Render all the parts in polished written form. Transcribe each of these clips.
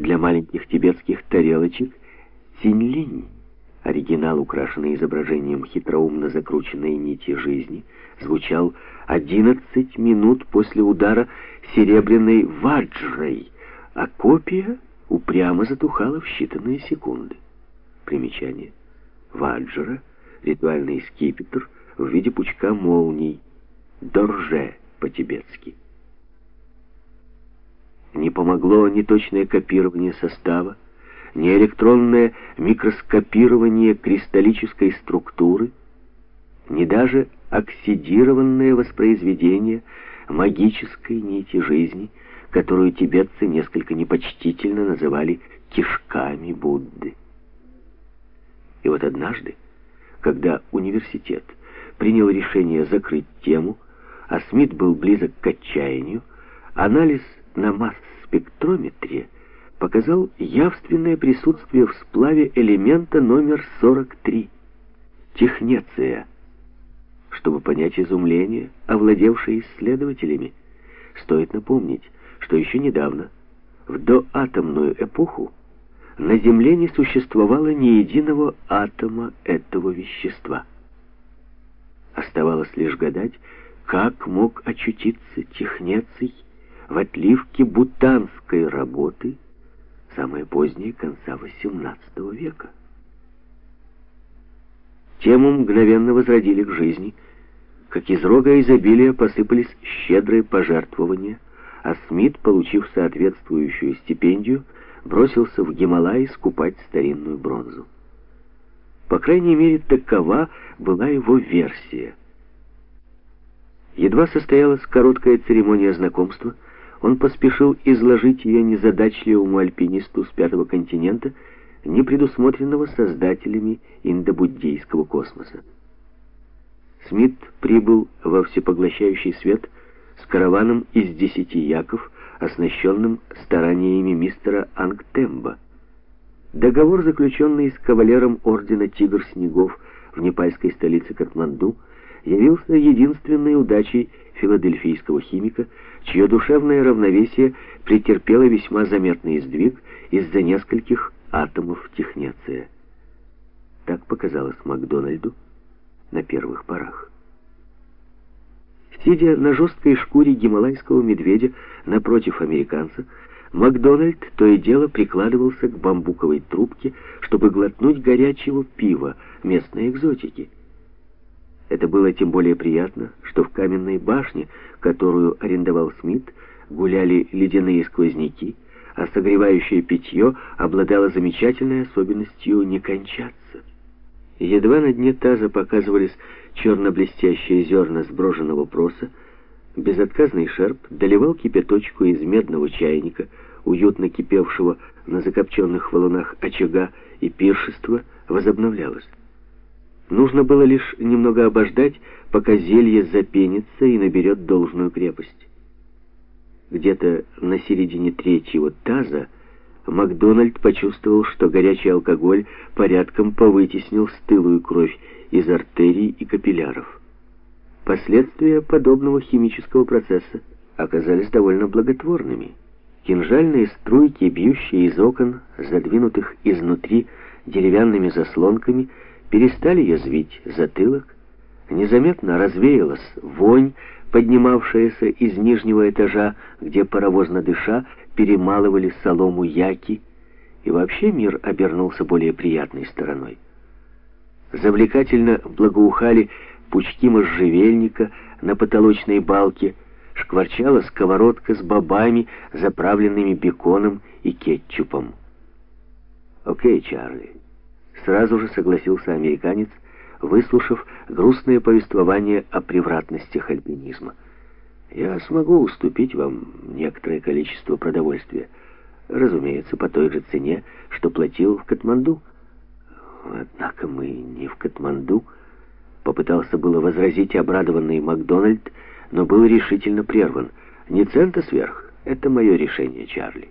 для маленьких тибетских тарелочек цинь-линь, оригинал, украшенный изображением хитроумно закрученной нити жизни, звучал 11 минут после удара серебряной ваджрой, а копия упрямо затухала в считанные секунды. Примечание. Ваджра — ритуальный скипетр в виде пучка молний, дорже по-тибетски. Не помогло ни точное копирование состава, ни электронное микроскопирование кристаллической структуры, ни даже оксидированное воспроизведение магической нити жизни, которую тибетцы несколько непочтительно называли кишками Будды. И вот однажды, когда университет принял решение закрыть тему, а Смит был близок к отчаянию, анализ на масс-спектрометре показал явственное присутствие в сплаве элемента номер 43 — технеция. Чтобы понять изумление, овладевшее исследователями, стоит напомнить, что еще недавно, в доатомную эпоху, на Земле не существовало ни единого атома этого вещества. Оставалось лишь гадать, как мог очутиться технеций в отливке бутанской работы, самое позднее, конца XVIII века. Тему мгновенно возродили к жизни, как из рога изобилия посыпались щедрые пожертвования, а Смит, получив соответствующую стипендию, бросился в Гималаи скупать старинную бронзу. По крайней мере, такова была его версия. Едва состоялась короткая церемония знакомства, он поспешил изложить ее незадачливому альпинисту с Пятого континента, не предусмотренного создателями индобуддийского космоса. Смит прибыл во всепоглощающий свет с караваном из 10 яков, оснащенным стараниями мистера Ангтемба. Договор, заключенный с кавалером ордена «Тигр снегов» в непальской столице Катманду, явился единственной удачей филадельфийского химика, чье душевное равновесие претерпело весьма заметный сдвиг из-за нескольких атомов технеция. Так показалось Макдональду на первых порах. Сидя на жесткой шкуре гималайского медведя напротив американца, Макдональд то и дело прикладывался к бамбуковой трубке, чтобы глотнуть горячего пива местной экзотики. Это было тем более приятно, что в каменной башне, которую арендовал Смит, гуляли ледяные сквозняки, а согревающее питье обладало замечательной особенностью не кончаться. Едва на дне таза показывались черно-блестящие зерна сброженного проса, безотказный шерп доливал кипяточку из медного чайника, уютно кипевшего на закопченных валунах очага, и пиршество возобновлялось. Нужно было лишь немного обождать, пока зелье запенится и наберет должную крепость. Где-то на середине третьего таза Макдональд почувствовал, что горячий алкоголь порядком повытеснил стылую кровь из артерий и капилляров. Последствия подобного химического процесса оказались довольно благотворными. Кинжальные струйки, бьющие из окон, задвинутых изнутри деревянными заслонками, перестали язвить затылок, незаметно развеялась вонь, поднимавшаяся из нижнего этажа, где, паровозно дыша, перемалывали солому яки, и вообще мир обернулся более приятной стороной. Завлекательно благоухали пучки можжевельника на потолочной балке, шкварчала сковородка с бобами, заправленными беконом и кетчупом. «Окей, Чарли», — сразу же согласился американец, выслушав грустное повествование о превратностях альпинизма. «Я смогу уступить вам некоторое количество продовольствия, разумеется, по той же цене, что платил в Катманду». «Однако мы не в Катманду», — попытался было возразить обрадованный Макдональд, но был решительно прерван. «Ни цента сверх, это мое решение, Чарли.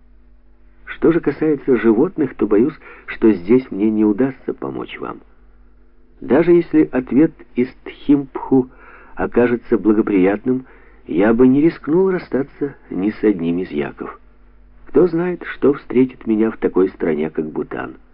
Что же касается животных, то боюсь, что здесь мне не удастся помочь вам. Даже если ответ из Тхимпху окажется благоприятным, я бы не рискнул расстаться ни с одним из яков. К Кто знает, что встретит меня в такой стране, как Бутан.